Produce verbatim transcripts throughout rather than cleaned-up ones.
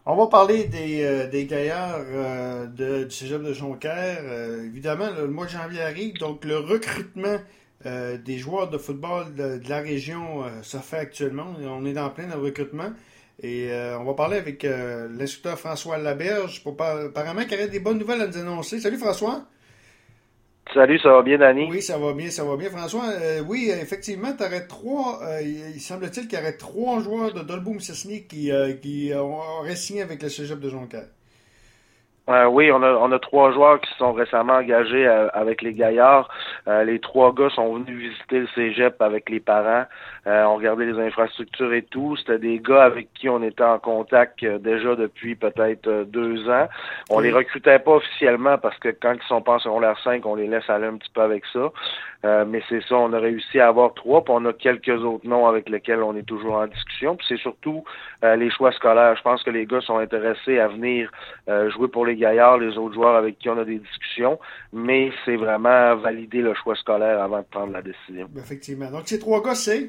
On va parler des, euh, des gaillards euh, de, du Cégep de Jonquière. Euh, évidemment, le mois de janvier arrive, donc le recrutement euh, des joueurs de football de, de la région euh, se fait actuellement. On est en plein dans le recrutement. Et euh, on va parler avec euh, l'instructeur François Laberge pour par- apparemment qu'il y aurait des bonnes nouvelles à nous annoncer. Salut François! Salut, ça va bien, Danny? Oui, ça va bien, ça va bien. François, euh, oui, effectivement, tu aurais trois, euh, il semble-t-il qu'il y aurait trois joueurs de Dolbeau-Mistassini qui, euh, qui euh, auraient signé avec le Cégep de Jonquière. Euh, oui, on a, on a trois joueurs qui se sont récemment engagés euh, avec les Gaillards. Euh, les trois gars sont venus visiter le cégep avec les parents. Euh, on regardait les infrastructures et tout. C'était des gars avec qui on était en contact euh, déjà depuis peut-être euh, deux ans. On les OK. recrutait pas officiellement parce que quand ils sont pas en secondaire cinq, on les laisse aller un petit peu avec ça. Euh, mais c'est ça, on a réussi à avoir trois, puis on a quelques autres noms avec lesquels on est toujours en discussion. Puis c'est surtout euh, les choix scolaires. Je pense que les gars sont intéressés à venir euh, jouer pour les Gaillards, les autres joueurs avec qui on a des discussions, mais c'est vraiment valider le choix scolaire avant de prendre la décision. Effectivement. Donc, ces trois gars, c'est.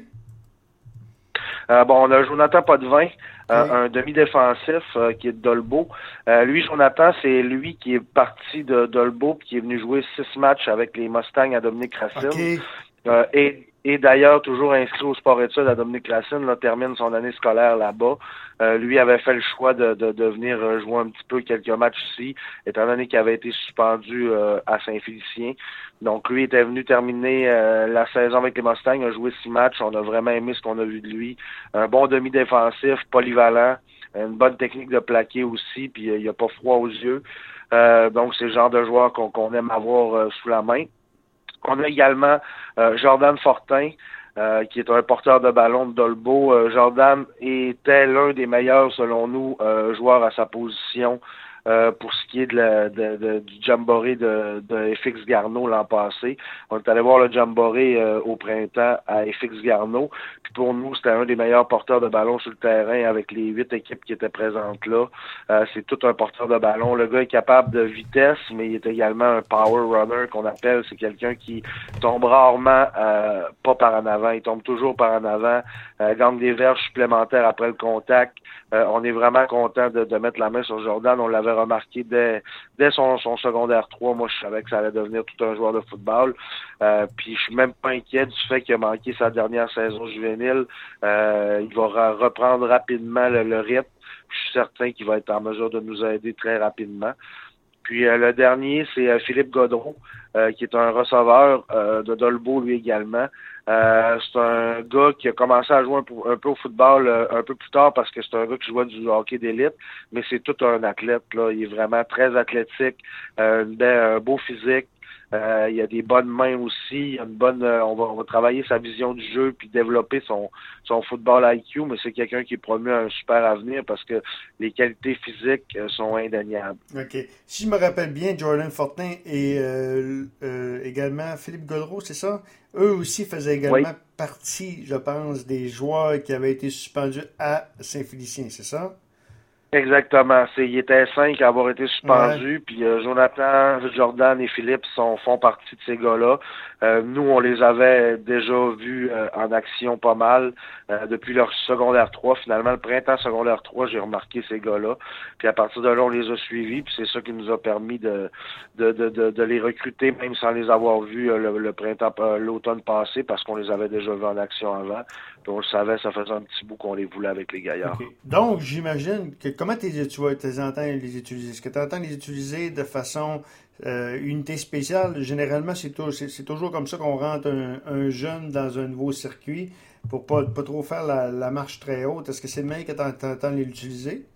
Euh, bon, on a Jonathan Potvin, OK. euh, un demi-défensif euh, qui est de Dolbeau. Euh, lui, Jonathan, c'est lui qui est parti de Dolbeau puis qui est venu jouer six matchs avec les Mustangs à Dominique Racine. OK. Euh, et, et d'ailleurs, toujours inscrit au sport-études à Dominique Racine, là, termine son année scolaire là-bas. Euh, lui avait fait le choix de, de, de venir euh, jouer un petit peu quelques matchs ici, étant donné qu'il avait été suspendu euh, à Saint-Félicien. Donc, lui était venu terminer euh, la saison avec les Mustangs, a joué six matchs. On a vraiment aimé ce qu'on a vu de lui. Un bon demi-défensif, polyvalent, une bonne technique de plaqué aussi, puis euh, il a pas froid aux yeux. Euh, donc, c'est le genre de joueur qu'on, qu'on aime avoir euh, sous la main. On a également euh, Jordan Fortin, euh, qui est un porteur de ballon de Dolbeau. Euh, Jordan était l'un des meilleurs, selon nous, euh, joueurs à sa position euh, pour ce qui est de la, de, de, du Jamboree de, de F X Garneau l'an passé. On est allé voir le Jamboree euh, au printemps à F X Garneau. Puis pour nous, c'était un des meilleurs porteurs de ballon sur le terrain avec les huit équipes qui étaient présentes là. Euh, c'est tout un porteur de ballon. Le gars est capable de vitesse, mais il est également un power runner qu'on appelle. C'est quelqu'un qui tombe rarement euh, pas par en avant. Il tombe toujours par en avant, euh, gagne des verges supplémentaires après le contact. Euh, on est vraiment content de, de mettre la main sur Jordan. On l'avait remarqué dès, dès son, son secondaire trois. Moi, je savais que ça allait devenir tout un joueur de football. Euh, puis je suis même pas inquiet du fait qu'il a manqué sa dernière saison juvénile. Euh, il va reprendre rapidement le, le rythme. Je suis certain qu'il va être en mesure de nous aider très rapidement. Puis euh, le dernier, c'est euh, Philippe Godron, euh, qui est un receveur euh, de Dolbeau, lui également. Euh, c'est un gars qui a commencé à jouer un peu, un peu au football euh, un peu plus tard parce que c'est un gars qui jouait du hockey d'élite, mais c'est tout un athlète, là. Il est vraiment très athlétique, euh, un beau physique. Euh, il a des bonnes mains aussi. Il a une bonne. Euh, on va on va travailler sa vision du jeu puis développer son son football I Q. Mais c'est quelqu'un qui est promu à un super avenir parce que les qualités physiques euh, sont indéniables. OK. Si je me rappelle bien, Jordan Fortin et euh, euh, également Philippe Godreau, c'est ça? Eux aussi faisaient Oui. également partie, je pense, des joueurs qui avaient été suspendus à Saint-Félicien, c'est ça? Exactement. C'est, il était cinq à avoir été Ouais. suspendus, puis euh, Jonathan, Jordan et Philippe sont, font partie de ces gars-là. Euh, nous, on les avait déjà vus euh, en action pas mal euh, depuis leur secondaire trois. Finalement, le printemps secondaire trois, j'ai remarqué ces gars-là. Puis à partir de là, on les a suivis, puis c'est ça qui nous a permis de de, de, de, de les recruter, même sans les avoir vus euh, le, le printemps, euh, l'automne passé, parce qu'on les avait déjà vus en action avant. Puis on le savait, ça faisait un petit bout qu'on les voulait avec les OK. Gaillards. Donc, j'imagine que comment t'es- tu vas tu entends les utiliser? Est-ce que tu entends les utiliser de façon euh, unité spéciale? Généralement, c'est tou- c'est- c'est toujours comme ça qu'on rentre un, un jeune dans un nouveau circuit pour pas, pas trop faire la, la marche très haute. Est-ce que c'est le même que tu entends les utiliser?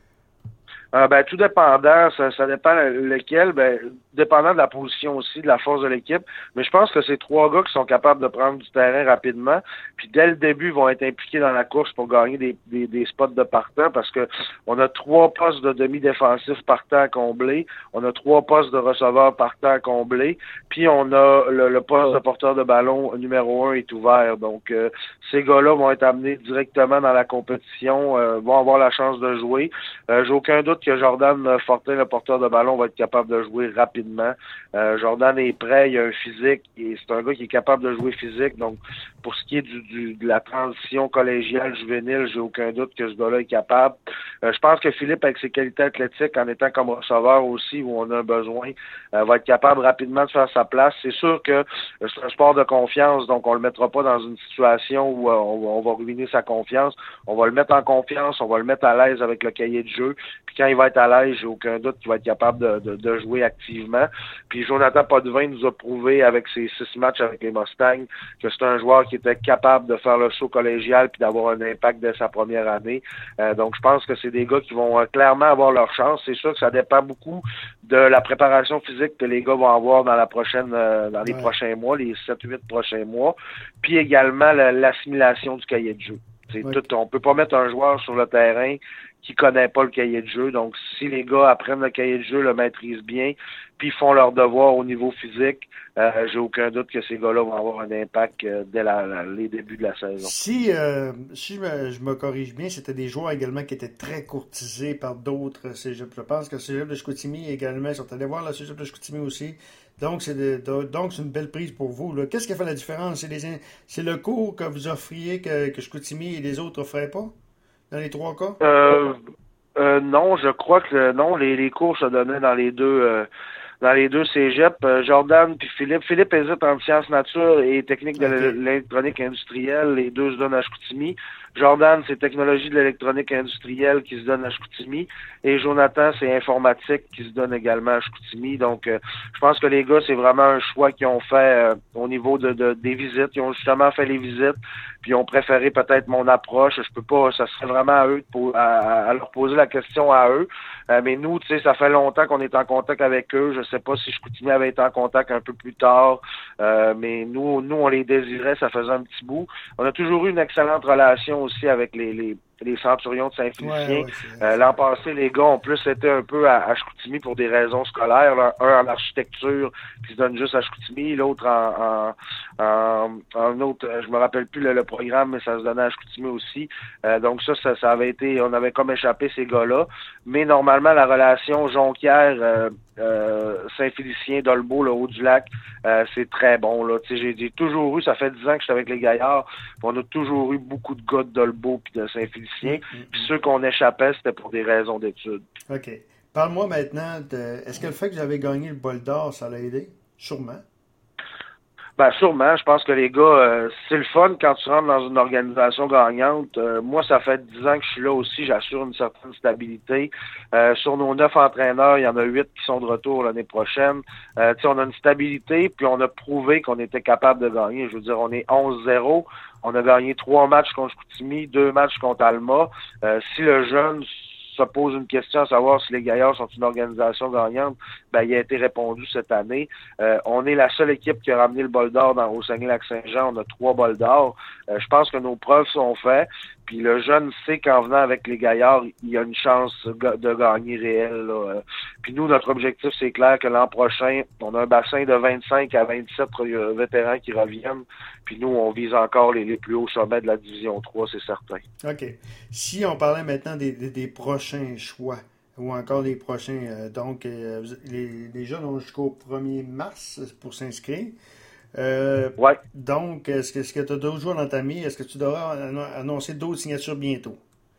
Euh, ben, tout dépendant, ça, ça dépend lequel, ben, dépendant de la position aussi, de la force de l'équipe. Mais je pense que c'est trois gars qui sont capables de prendre du terrain rapidement. Puis dès le début, ils vont être impliqués dans la course pour gagner des, des, des spots de partant parce que on a trois postes de demi-défensif partant à combler. On a trois postes de receveur partant à combler. Puis on a le, le poste de porteur de ballon numéro un est ouvert. Donc, euh, ces gars-là vont être amenés directement dans la compétition, euh, vont avoir la chance de jouer. Euh, j'ai aucun doute doute que Jordan Fortin, le porteur de ballon, va être capable de jouer rapidement. Euh, Jordan est prêt, il a un physique, et c'est un gars qui est capable de jouer physique. Donc, pour ce qui est du, du de la transition collégiale, juvénile, j'ai aucun doute que ce gars-là est capable. Euh, je pense que Philippe, avec ses qualités athlétiques, en étant comme receveur aussi, où on a un besoin, euh, va être capable rapidement de faire sa place. C'est sûr que c'est un sport de confiance, donc on le mettra pas dans une situation où euh, on, on va ruiner sa confiance. On va le mettre en confiance, on va le mettre à l'aise avec le cahier de jeu. Puis quand il va être à l'aise, j'ai aucun doute qu'il va être capable de, de, de jouer activement. Puis Jonathan Potvin nous a prouvé avec ses six matchs avec les Mustangs que c'est un joueur qui était capable de faire le saut collégial puis d'avoir un impact dès sa première année. Euh, donc je pense que c'est des gars qui vont euh, clairement avoir leur chance. C'est sûr que ça dépend beaucoup de la préparation physique que les gars vont avoir dans la prochaine, euh, dans les ouais. prochains mois, les sept huit prochains mois. Puis également la, l'assimilation du cahier de jeu. C'est oui. tout, on peut pas mettre un joueur sur le terrain qui connaît pas le cahier de jeu. Donc, si les gars apprennent le cahier de jeu, le maîtrisent bien, puis font leur devoir au niveau physique, euh, j'ai aucun doute que ces gars-là vont avoir un impact euh, dès la, la, les débuts de la saison. Si, euh, si je me, je me corrige bien, c'était des joueurs également qui étaient très courtisés par d'autres cégeps. Je pense que le cégep de Chicoutimi également, ils sont allés voir le cégep de Chicoutimi aussi. Donc, c'est de, de, donc c'est une belle prise pour vous. Là. Qu'est-ce qui a fait la différence? C'est, les, c'est le cours que vous offriez que, que Chicoutimi et les autres offraient pas? Dans les trois cas? Euh, euh, non, je crois que non, les, les cours se donnaient dans les deux euh, dans les deux cégeps. Euh, Jordan puis Philippe. Philippe hésite entre sciences nature et technique de okay. l'électronique industrielle. Les deux se donnent à Chicoutimi. Jordan, c'est technologie de l'électronique industrielle qui se donne à Chicoutimi. Et Jonathan, c'est informatique qui se donne également à Chicoutimi. Donc, euh, je pense que les gars, c'est vraiment un choix qu'ils ont fait euh, au niveau de, de des visites. Ils ont justement fait les visites, puis ils ont préféré peut-être mon approche. Je peux pas, ça serait vraiment à eux, de, à, à leur poser la question à eux. Euh, mais nous, tu sais, ça fait longtemps qu'on est en contact avec eux. Je sais pas si Chicoutimi avait été en contact un peu plus tard, euh, mais nous, nous, on les désirait, ça faisait un petit bout. On a toujours eu une excellente relation aussi avec les, les, les Centurions de Saint-Félicien. Ouais, ouais, euh, l'an passé, les gars ont plus été un peu à, à Chicoutimi pour des raisons scolaires. Là. Un en architecture, qui se donne juste à Chicoutimi, l'autre en, en, en, en autre, je me rappelle plus le, le programme, mais ça se donnait à Chicoutimi aussi. Euh, donc ça, ça, ça avait été, on avait comme échappé ces gars-là. Mais normalement, la relation Jonquière, euh, euh, Saint-Félicien, Dolbeau, le Haut-du-Lac, euh, c'est très bon. Là. Tu sais, j'ai, j'ai toujours eu, ça fait dix ans que je suis avec les Gaillards, on a toujours eu beaucoup de gars de Dolbeau puis de Saint-Félicien. Mm-hmm. Puis ceux qu'on échappait, c'était pour des raisons d'études. OK. Parle-moi maintenant de. Est-ce que le fait que j'avais gagné le bol d'or, ça l'a aidé? Sûrement. Ben sûrement, je pense que les gars, euh, c'est le fun quand tu rentres dans une organisation gagnante. Euh, moi, ça fait dix ans que je suis là aussi, j'assure une certaine stabilité. Euh, sur nos neuf entraîneurs, il y en a huit qui sont de retour l'année prochaine. Euh, tu sais, on a une stabilité, puis on a prouvé qu'on était capable de gagner. Je veux dire, on est onze zéro. On a gagné trois matchs contre Chicoutimi, deux matchs contre Alma. Euh, si le jeune se pose une question à savoir si les Gaillards sont une organisation gagnante, ben il a été répondu cette année. Euh, on est la seule équipe qui a ramené le bol d'or dans au Saguenay-Lac-Saint-Jean. On a trois bols d'or. Euh, je pense que nos preuves sont faites. Puis le jeune sait qu'en venant avec les Gaillards, il y a une chance de gagner réelle. Là. Puis nous, notre objectif, c'est clair que l'an prochain, on a un bassin de vingt-cinq à vingt-sept vétérans qui reviennent. Puis nous, on vise encore les, les plus hauts sommets de la Division trois, c'est certain. OK. Si on parlait maintenant des, des, des prochains choix, ou encore des prochains... Euh, donc, euh, les, les jeunes ont jusqu'au premier mars pour s'inscrire. Euh, ouais. Donc, est-ce que, est-ce que tu as d'autres joueurs dans ta mire? Est-ce que tu devras annoncer d'autres signatures bientôt?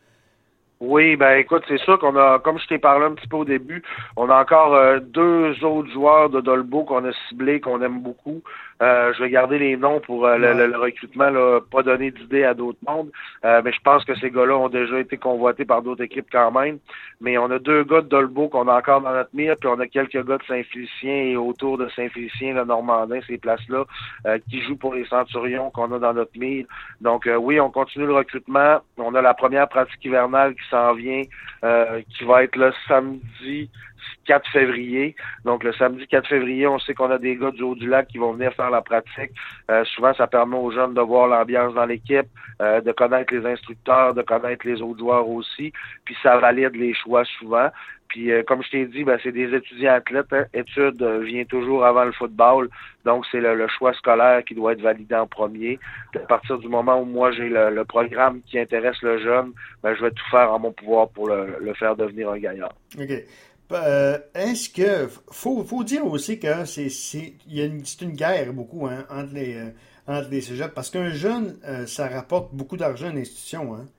Oui, ben écoute, c'est sûr qu'on a, comme je t'ai parlé un petit peu au début, on a encore euh, deux autres joueurs de Dolbeau qu'on a ciblés, qu'on aime beaucoup. Euh, je vais garder les noms pour euh, le, le, le recrutement, là, pas donner d'idées à d'autres mondes. Euh, mais je pense que ces gars-là ont déjà été convoités par d'autres équipes quand même. Mais on a deux gars de Dolbeau qu'on a encore dans notre mire, puis on a quelques gars de Saint-Félicien et autour de Saint-Félicien, le Normandin, ces places-là, euh, qui jouent pour les Centurions qu'on a dans notre mire. Donc euh, oui, on continue le recrutement. On a la première pratique hivernale qui s'en vient, euh, qui va être le samedi quatre février. Donc, le samedi quatre février, on sait qu'on a des gars du Haut-du-Lac qui vont venir faire la pratique. Euh, souvent, ça permet aux jeunes de voir l'ambiance dans l'équipe, euh, de connaître les instructeurs, de connaître les autres joueurs aussi. Puis, ça valide les choix souvent. Puis, euh, comme je t'ai dit, ben, c'est des étudiants athlètes. Hein. Études euh, vient toujours avant le football. Donc, c'est le, le choix scolaire qui doit être validé en premier. Puis, à partir du moment où moi, j'ai le, le programme qui intéresse le jeune, ben, je vais tout faire en mon pouvoir pour le, le faire devenir un gagnant. OK. Euh, est-ce que... Faut, faut dire aussi que c'est, c'est, il y a une, c'est une guerre beaucoup hein, entre les, euh, entre les cégeps. Parce qu'un jeune, euh, ça rapporte beaucoup d'argent à l'institution. Hein?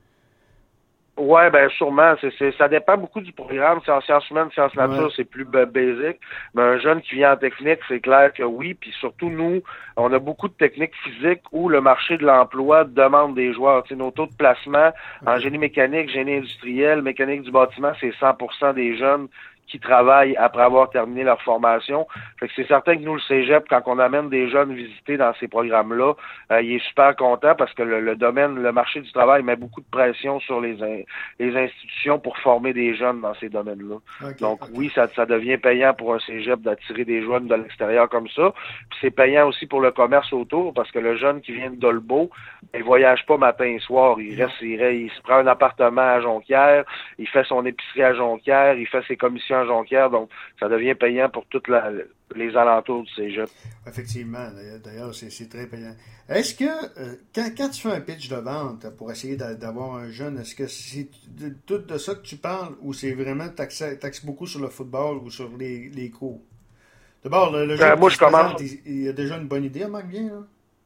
Ouais, ben sûrement. C'est, c'est, ça dépend beaucoup du programme. C'est en sciences humaines, sciences nature, ouais. C'est plus b- basique. Mais un jeune qui vient en technique, c'est clair que oui. Puis surtout, nous, on a beaucoup de techniques physiques où le marché de l'emploi demande des joueurs. Tu sais, nos taux de placement okay. en génie mécanique, génie industriel, mécanique du bâtiment, c'est cent pour cent des jeunes qui travaillent après avoir terminé leur formation. Fait que c'est certain que nous, le cégep, quand on amène des jeunes visiter dans ces programmes-là, euh, il est super content parce que le, le domaine, le marché du travail met beaucoup de pression sur les, in, les institutions pour former des jeunes dans ces domaines-là. Okay, Donc okay. oui, ça, ça devient payant pour un cégep d'attirer des jeunes de l'extérieur comme ça. Puis c'est payant aussi pour le commerce autour parce que le jeune qui vient de Dolbeau, il voyage pas matin et soir. Il reste, il, il se prend un appartement à Jonquière, il fait son épicerie à Jonquière, il fait ses commissions à Jonquière, donc ça devient payant pour tous les alentours du cégep. Effectivement, d'ailleurs, c'est, c'est très payant. Est-ce que, euh, quand, quand tu fais un pitch de vente pour essayer d'avoir un jeune, est-ce que c'est de, tout de ça que tu parles ou c'est vraiment taxé, taxe beaucoup sur le football ou sur les, les cours? D'abord, le, le jeune euh, moi, qui je commence... présente, il, il a déjà une bonne idée, remarque bien, là?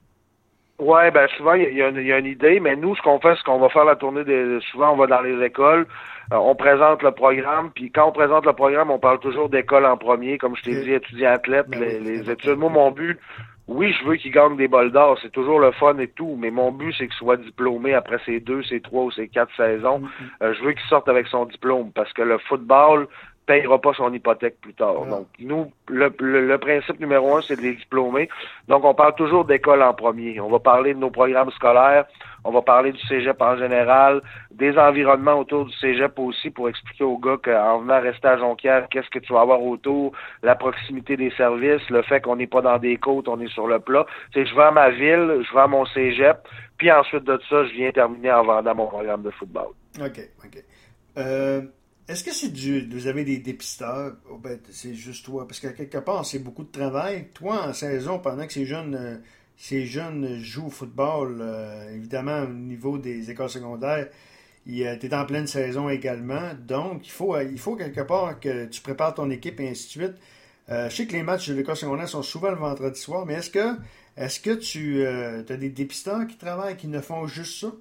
Ouais, ben souvent il y, y, y a une idée, mais nous ce qu'on fait, c'est qu'on va faire la tournée des. Souvent on va dans les écoles, euh, on présente le programme, puis quand on présente le programme, on parle toujours d'école en premier, comme je t'ai okay. dit, étudiants athlètes, ben les, oui, les études. Moi, mon but, oui, je veux qu'ils gagnent des bols d'or, c'est toujours le fun et tout, mais mon but c'est qu'ils soient diplômés après ces deux, ces trois ou ces quatre saisons. Mm-hmm. Euh, je veux qu'ils sortent avec son diplôme, parce que le football payera pas son hypothèque plus tard. Ah. Donc, nous, le, le, le principe numéro un, c'est de les diplômer. Donc, on parle toujours d'école en premier. On va parler de nos programmes scolaires, on va parler du cégep en général, des environnements autour du cégep aussi pour expliquer aux gars qu'en venant rester à Jonquière, qu'est-ce que tu vas avoir autour, la proximité des services, le fait qu'on n'est pas dans des côtes, on est sur le plat. Tu sais, je vais à ma ville, je vais à mon cégep, puis ensuite de ça, je viens terminer en vendant mon programme de football. OK, OK. Euh... Est-ce que c'est du. Vous avez des dépisteurs? Oh ben, c'est juste toi. Parce que quelque part, c'est beaucoup de travail. Toi, en saison, pendant que ces jeunes, euh, ces jeunes jouent au football, euh, évidemment, au niveau des écoles secondaires, tu es en pleine saison également. Donc, il faut, il faut quelque part que tu prépares ton équipe et ainsi de suite. Euh, je sais que les matchs de l'école secondaire sont souvent le vendredi soir, mais est-ce que, est-ce que tu euh, as des dépisteurs qui travaillent, qui ne font juste ça?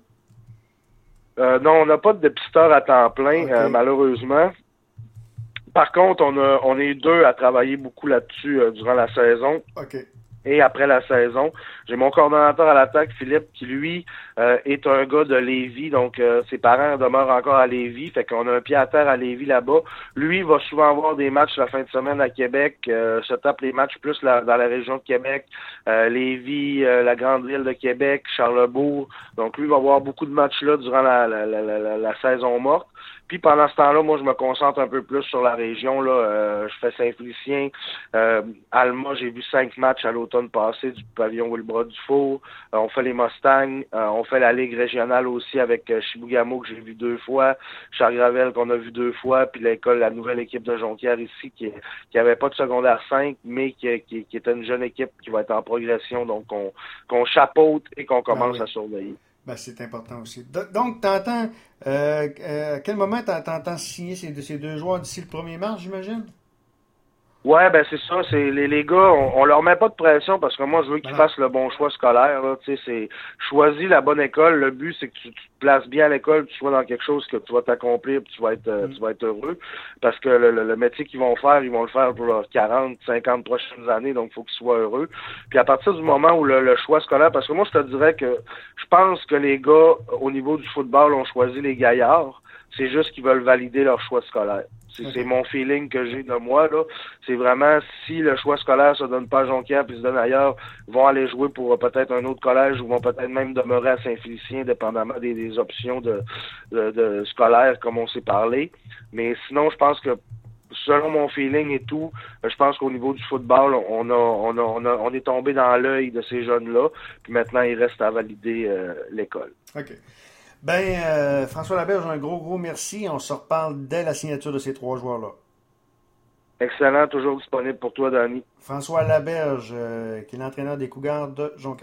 Euh, non, on n'a pas de dépisteur à temps plein, okay. euh, malheureusement. Par contre, on a on est deux à travailler beaucoup là-dessus euh, durant la saison. Okay. Et après la saison, j'ai mon coordonnateur à l'attaque, Philippe, qui lui euh, est un gars de Lévis, donc euh, ses parents demeurent encore à Lévis, fait qu'on a un pied à terre à Lévis là-bas. Lui va souvent avoir des matchs la fin de semaine à Québec, euh, se tape les matchs plus la, dans la région de Québec, euh, Lévis, euh, la grande ville de Québec, Charlebourg. Donc lui va avoir beaucoup de matchs là durant la, la, la, la, la saison morte. Puis pendant ce temps-là, moi, je me concentre un peu plus sur la région. Là, euh, je fais Saint-Félicien, euh, Alma, j'ai vu cinq matchs à l'automne passé du pavillon Wilbras-Dufour. Euh, on fait les Mustangs, euh, on fait la Ligue régionale aussi avec euh, Chibougamau que j'ai vu deux fois, Chargravel qu'on a vu deux fois, puis l'école, la nouvelle équipe de Jonquière ici qui qui avait pas de secondaire cinq, mais qui, qui, qui était une jeune équipe qui va être en progression, donc qu'on qu'on chapeaute et qu'on commence ah oui. à surveiller. Ben, c'est important aussi. Donc, t'entends, euh, euh, à quel moment t'entends signer ces, ces deux joueurs d'ici le premier mars, j'imagine? Ouais, ben c'est ça, c'est les, les gars, on, on leur met pas de pression parce que moi je veux qu'ils voilà. fassent le bon choix scolaire, là, tu sais, c'est choisis la bonne école, le but c'est que tu, tu te places bien à l'école, tu sois dans quelque chose que tu vas t'accomplir, puis tu vas être mm. tu vas être heureux parce que le, le, le métier qu'ils vont faire, ils vont le faire pour leurs quarante, cinquante prochaines années, donc il faut qu'ils soient heureux. Puis à partir du moment où le, le choix scolaire, parce que moi je te dirais que je pense que les gars au niveau du football ont choisi les gaillards, c'est juste qu'ils veulent valider leur choix scolaire. C'est, okay. c'est mon feeling que j'ai de moi, là. C'est vraiment, si le choix scolaire se donne pas à Jonquière puis se donne ailleurs, ils vont aller jouer pour peut-être un autre collège ou vont peut-être même demeurer à Saint-Félicien, dépendamment des, des options de, de, de scolaires, comme on s'est parlé. Mais sinon, je pense que selon mon feeling et tout, je pense qu'au niveau du football, on a, on a, on a, on est tombé dans l'œil de ces jeunes-là. Puis maintenant, il reste à valider euh, l'école. OK. Ben, euh, François Laberge, un gros, gros merci. On se reparle dès la signature de ces trois joueurs-là. Excellent, toujours disponible pour toi, Danny. François Laberge, euh, qui est l'entraîneur des Cougars de Jonquière.